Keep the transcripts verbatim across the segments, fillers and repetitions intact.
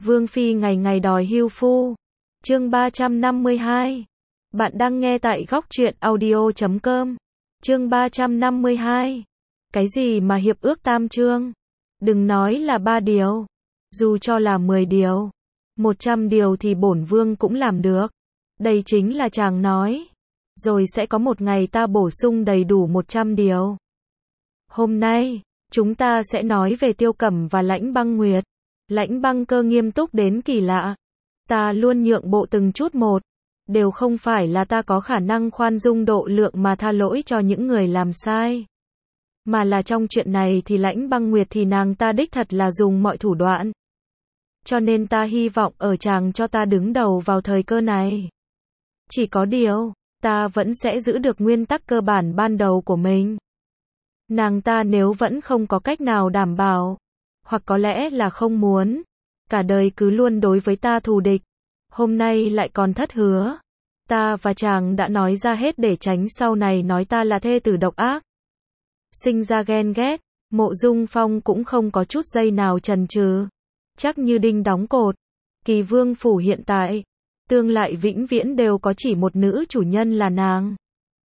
Vương Phi ngày ngày đòi hưu phu. Chương ba trăm năm mươi hai. Bạn đang nghe tại góc truyện audio chấm com. Chương ba trăm năm mươi hai. Cái gì mà hiệp ước tam chương? Đừng nói là ba điều. Dù cho là mười điều. Một trăm điều thì bổn vương cũng làm được. Đây chính là chàng nói. Rồi sẽ có một ngày ta bổ sung đầy đủ một trăm điều. Hôm nay, chúng ta sẽ nói về Tiêu Cẩm và Lãnh Băng Nguyệt. Lãnh Băng Cơ nghiêm túc đến kỳ lạ. Ta luôn nhượng bộ từng chút một. Đều không phải là ta có khả năng khoan dung độ lượng mà tha lỗi cho những người làm sai. Mà là trong chuyện này thì Lãnh Băng Nguyệt thì nàng ta đích thật là dùng mọi thủ đoạn. Cho nên ta hy vọng ở chàng cho ta đứng đầu vào thời cơ này. Chỉ có điều, ta vẫn sẽ giữ được nguyên tắc cơ bản ban đầu của mình. Nàng ta nếu vẫn không có cách nào đảm bảo, hoặc có lẽ là không muốn, cả đời cứ luôn đối với ta thù địch, hôm nay lại còn thất hứa. Ta và chàng đã nói ra hết để tránh sau này nói ta là thê tử độc ác. Sinh ra ghen ghét, Mộ Dung Phong cũng không có chút giây nào chần chừ, chắc như đinh đóng cột. Kỳ Vương phủ hiện tại, tương lai vĩnh viễn đều có chỉ một nữ chủ nhân là nàng.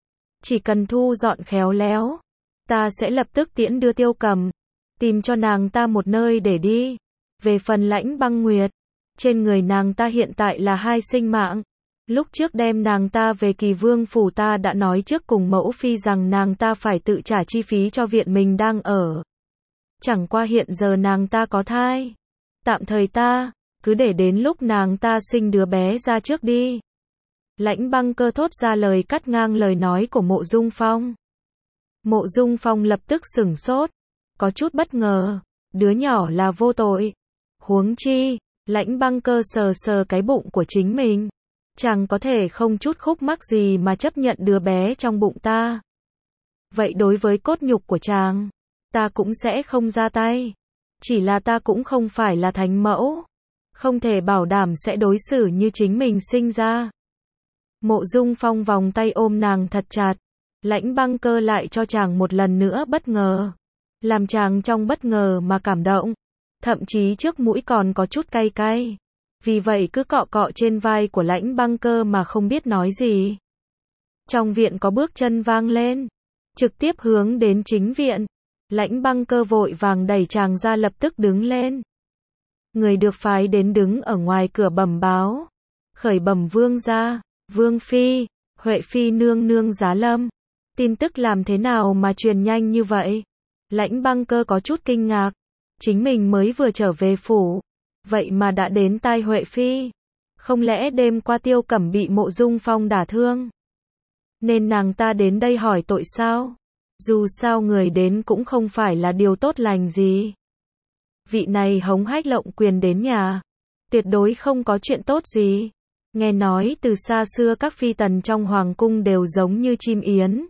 Chỉ cần thu dọn khéo léo, ta sẽ lập tức tiễn đưa Tiêu Cẩm, tìm cho nàng ta một nơi để đi. Về phần Lãnh Băng Nguyệt, trên người nàng ta hiện tại là hai sinh mạng. Lúc trước đem nàng ta về Kỳ Vương phủ ta đã nói trước cùng mẫu phi rằng nàng ta phải tự trả chi phí cho viện mình đang ở. Chẳng qua hiện giờ nàng ta có thai. Tạm thời ta, cứ để đến lúc nàng ta sinh đứa bé ra trước đi. Lãnh Băng Cơ thốt ra lời cắt ngang lời nói của Mộ Dung Phong. Mộ Dung Phong lập tức sửng sốt, có chút bất ngờ, đứa nhỏ là vô tội. Huống chi, Lãnh Băng Cơ sờ sờ cái bụng của chính mình. Chàng có thể không chút khúc mắc gì mà chấp nhận đứa bé trong bụng ta. Vậy đối với cốt nhục của chàng, ta cũng sẽ không ra tay. Chỉ là ta cũng không phải là thánh mẫu, không thể bảo đảm sẽ đối xử như chính mình sinh ra. Mộ Dung Phong vòng tay ôm nàng thật chặt. Lãnh Băng Cơ lại cho chàng một lần nữa bất ngờ, làm chàng trong bất ngờ mà cảm động, thậm chí trước mũi còn có chút cay cay. Vì vậy cứ cọ cọ trên vai của Lãnh Băng Cơ mà không biết nói gì. Trong viện có bước chân vang lên, trực tiếp hướng đến chính viện. Lãnh Băng Cơ vội vàng đẩy chàng ra lập tức đứng lên. Người được phái đến đứng ở ngoài cửa bẩm báo. Khởi bẩm vương gia, Vương Phi, Huệ Phi nương nương giá lâm. Tin tức làm thế nào mà truyền nhanh như vậy? Lãnh Băng Cơ có chút kinh ngạc. Chính mình mới vừa trở về phủ, vậy mà đã đến tai Huệ Phi. Không lẽ đêm qua Tiêu Cẩm bị Mộ Dung Phong đả thương, nên nàng ta đến đây hỏi tội sao? Dù sao người đến cũng không phải là điều tốt lành gì. Vị này hống hách lộng quyền đến nhà, tuyệt đối không có chuyện tốt gì. Nghe nói từ xa xưa các phi tần trong hoàng cung đều giống như chim yến,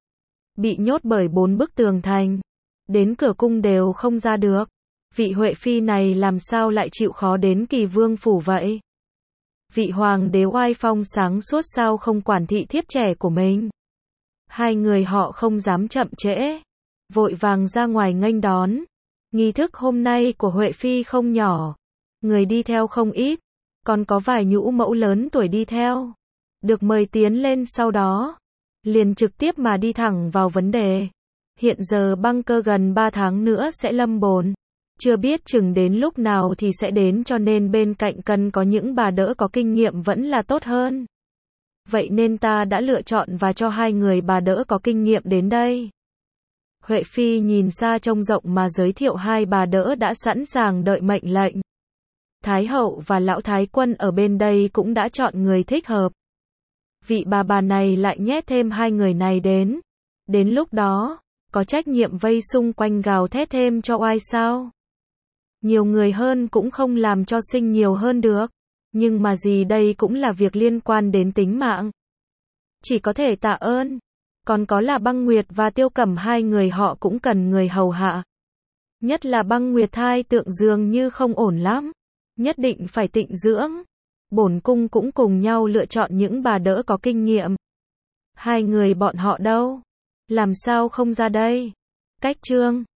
bị nhốt bởi bốn bức tường thành, đến cửa cung đều không ra được. Vị Huệ Phi này làm sao lại chịu khó đến Kỳ Vương phủ vậy? Vị hoàng đế oai phong sáng suốt sao không quản thị thiếp trẻ của mình? Hai người họ không dám chậm trễ, vội vàng ra ngoài nghênh đón. Nghi thức hôm nay của Huệ Phi không nhỏ, người đi theo không ít, còn có vài nhũ mẫu lớn tuổi đi theo. Được mời tiến lên sau đó, liền trực tiếp mà đi thẳng vào vấn đề. Hiện giờ Băng Cơ gần ba tháng nữa sẽ lâm bồn, chưa biết chừng đến lúc nào thì sẽ đến, cho nên bên cạnh cần có những bà đỡ có kinh nghiệm vẫn là tốt hơn. Vậy nên ta đã lựa chọn và cho hai người bà đỡ có kinh nghiệm đến đây. Huệ Phi nhìn xa trông rộng mà giới thiệu hai bà đỡ đã sẵn sàng đợi mệnh lệnh. Thái hậu và lão thái quân ở bên đây cũng đã chọn người thích hợp. Vị bà bà này lại nhét thêm hai người này đến. Đến lúc đó, có trách nhiệm vây xung quanh gào thét thêm cho oai sao? Nhiều người hơn cũng không làm cho sinh nhiều hơn được. Nhưng mà gì đây cũng là việc liên quan đến tính mạng. Chỉ có thể tạ ơn. Còn có là Băng Nguyệt và Tiêu Cẩm, hai người họ cũng cần người hầu hạ. Nhất là Băng Nguyệt thai tượng dường như không ổn lắm. Nhất định phải tịnh dưỡng. Bổn cung cũng cùng nhau lựa chọn những bà đỡ có kinh nghiệm. Hai người bọn họ đâu? Làm sao không ra đây? Cách chương